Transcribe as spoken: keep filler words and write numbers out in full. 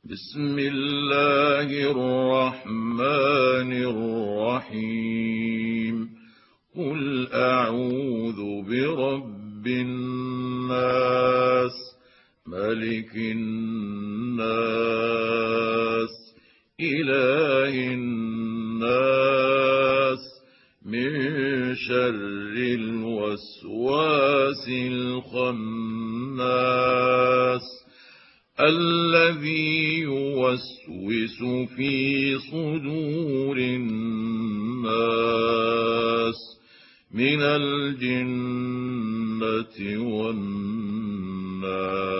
بسم الله الرحمن الرحيم. قل أعوذ برب الناس ملك الناس إله الناس من شر الوسواس الخناس الذي يوسوس في صدور الناس من الجنة والناس.